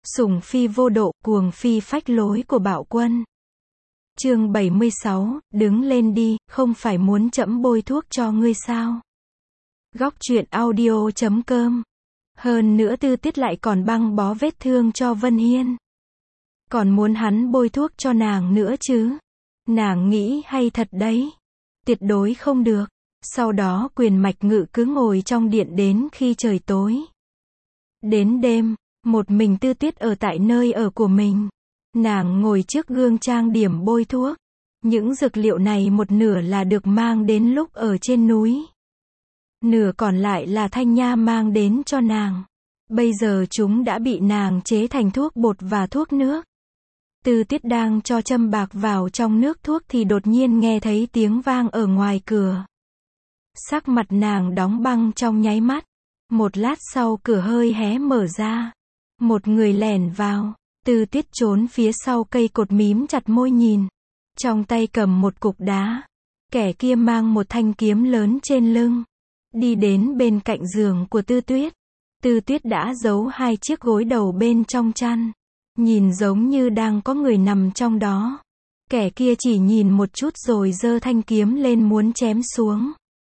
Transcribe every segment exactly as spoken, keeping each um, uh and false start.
Sủng phi vô độ, cuồng phi phách lối của Bạo Quân. Chương bảy mươi sáu, đứng lên đi, không phải muốn trẫm bôi thuốc cho ngươi sao? Góc truyện audio chấm com. Hơn nữa Tư Tiết lại còn băng bó vết thương cho Vân Hiên. Còn muốn hắn bôi thuốc cho nàng nữa chứ? Nàng nghĩ hay thật đấy. Tuyệt đối không được. Sau đó Quyền Mạch Ngự cứ ngồi trong điện đến khi trời tối. Đến đêm, một mình Tư Tiết ở tại nơi ở của mình. Nàng ngồi trước gương trang điểm bôi thuốc. Những dược liệu này một nửa là được mang đến lúc ở trên núi. Nửa còn lại là Thanh Nha mang đến cho nàng. Bây giờ chúng đã bị nàng chế thành thuốc bột và thuốc nước. Tư Tiết đang cho châm bạc vào trong nước thuốc thì đột nhiên nghe thấy tiếng vang ở ngoài cửa. Sắc mặt nàng đóng băng trong nháy mắt. Một lát sau cửa hơi hé mở ra. Một người lẻn vào. Tư Tiết trốn phía sau cây cột mím chặt môi nhìn. Trong tay cầm một cục đá. Kẻ kia mang một thanh kiếm lớn trên lưng. Đi đến bên cạnh giường của Tư Tuyết. Tư Tuyết đã giấu hai chiếc gối đầu bên trong chăn. Nhìn giống như đang có người nằm trong đó. Kẻ kia chỉ nhìn một chút rồi giơ thanh kiếm lên muốn chém xuống.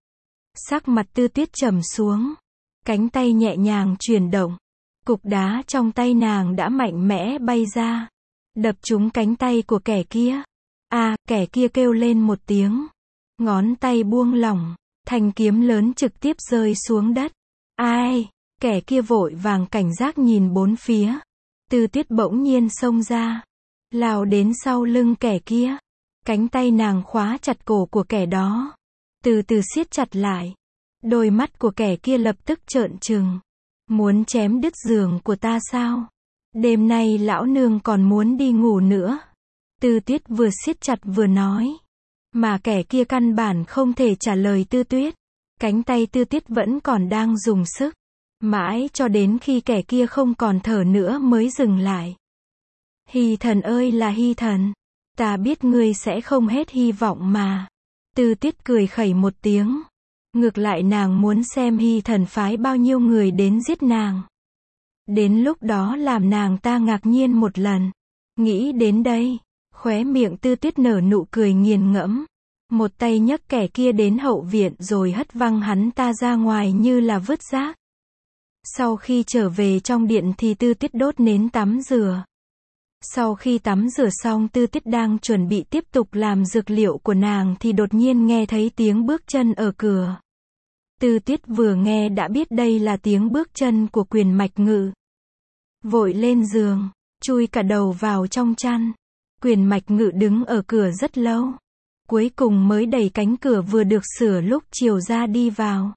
Sắc mặt Tư Tuyết trầm xuống. Cánh tay nhẹ nhàng chuyển động. Cục đá trong tay nàng đã mạnh mẽ bay ra. Đập trúng cánh tay của kẻ kia. À, kẻ kia kêu lên một tiếng. Ngón tay buông lỏng. Thanh kiếm lớn trực tiếp rơi xuống đất. Ai? Kẻ kia vội vàng cảnh giác nhìn bốn phía. Tư Tiết bỗng nhiên xông ra. Lao đến sau lưng kẻ kia. Cánh tay nàng khóa chặt cổ của kẻ đó. Từ từ siết chặt lại. Đôi mắt của kẻ kia lập tức trợn trừng. Muốn chém đứt giường của ta sao? Đêm nay lão nương còn muốn đi ngủ nữa. Tư Tiết vừa siết chặt vừa nói. Mà kẻ kia căn bản không thể trả lời Tư Tuyết. Cánh tay Tư Tiết vẫn còn đang dùng sức. Mãi cho đến khi kẻ kia không còn thở nữa mới dừng lại. Hy Thần ơi là Hy Thần. Ta biết ngươi sẽ không hết hy vọng mà. Tư Tiết cười khẩy một tiếng. Ngược lại nàng muốn xem Hy Thần phái bao nhiêu người đến giết nàng. Đến lúc đó làm nàng ta ngạc nhiên một lần. Nghĩ đến đây, khóe miệng Tư Tuyết nở nụ cười nghiền ngẫm. Một tay nhấc kẻ kia đến hậu viện rồi hất văng hắn ta ra ngoài như là vứt rác. Sau khi trở về trong điện thì Tư Tiết đốt nến tắm rửa. Sau khi tắm rửa xong Tư Tiết đang chuẩn bị tiếp tục làm dược liệu của nàng thì đột nhiên nghe thấy tiếng bước chân ở cửa. Tư Tiết vừa nghe đã biết đây là tiếng bước chân của Quyền Mạch Ngự. Vội lên giường, chui cả đầu vào trong chăn. Quyền Mạch Ngự đứng ở cửa rất lâu. Cuối cùng mới đẩy cánh cửa vừa được sửa lúc chiều ra đi vào.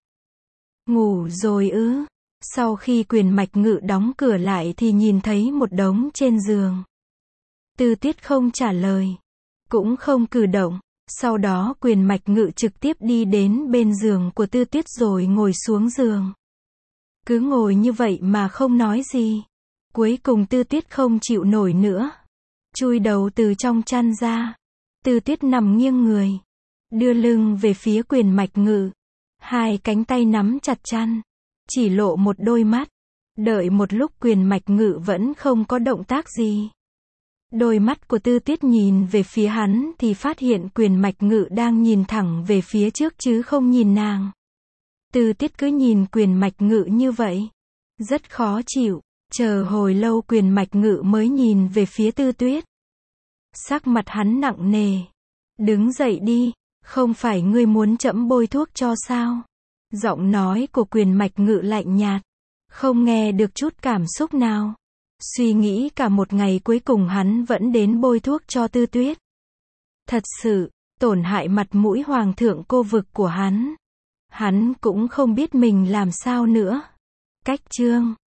Ngủ rồi ư? Sau khi Quyền Mạch Ngự đóng cửa lại thì nhìn thấy một đống trên giường. Tư Tiết không trả lời. Cũng không cử động. Sau đó Quyền Mạch Ngự trực tiếp đi đến bên giường của Tư Tiết rồi ngồi xuống giường. Cứ ngồi như vậy mà không nói gì. Cuối cùng Tư Tiết không chịu nổi nữa. Chui đầu từ trong chăn ra. Tư Tiết nằm nghiêng người. Đưa lưng về phía Quyền Mạch Ngự. Hai cánh tay nắm chặt chăn. Chỉ lộ một đôi mắt. Đợi một lúc Quyền Mạch Ngự vẫn không có động tác gì. Đôi mắt của Tư Tiết nhìn về phía hắn thì phát hiện Quyền Mạch Ngự đang nhìn thẳng về phía trước chứ không nhìn nàng. Tư Tiết cứ nhìn Quyền Mạch Ngự như vậy. Rất khó chịu. Chờ hồi lâu Quyền Mạch Ngự mới nhìn về phía Tư Tuyết. Sắc mặt hắn nặng nề. Đứng dậy đi. Không phải ngươi muốn trẫm bôi thuốc cho sao? Giọng nói của Quyền Mạch Ngự lạnh nhạt. Không nghe được chút cảm xúc nào. Suy nghĩ cả một ngày cuối cùng hắn vẫn đến bôi thuốc cho Tư Tuyết. Thật sự, tổn hại mặt mũi hoàng thượng cô vực của hắn. Hắn cũng không biết mình làm sao nữa. Cách chương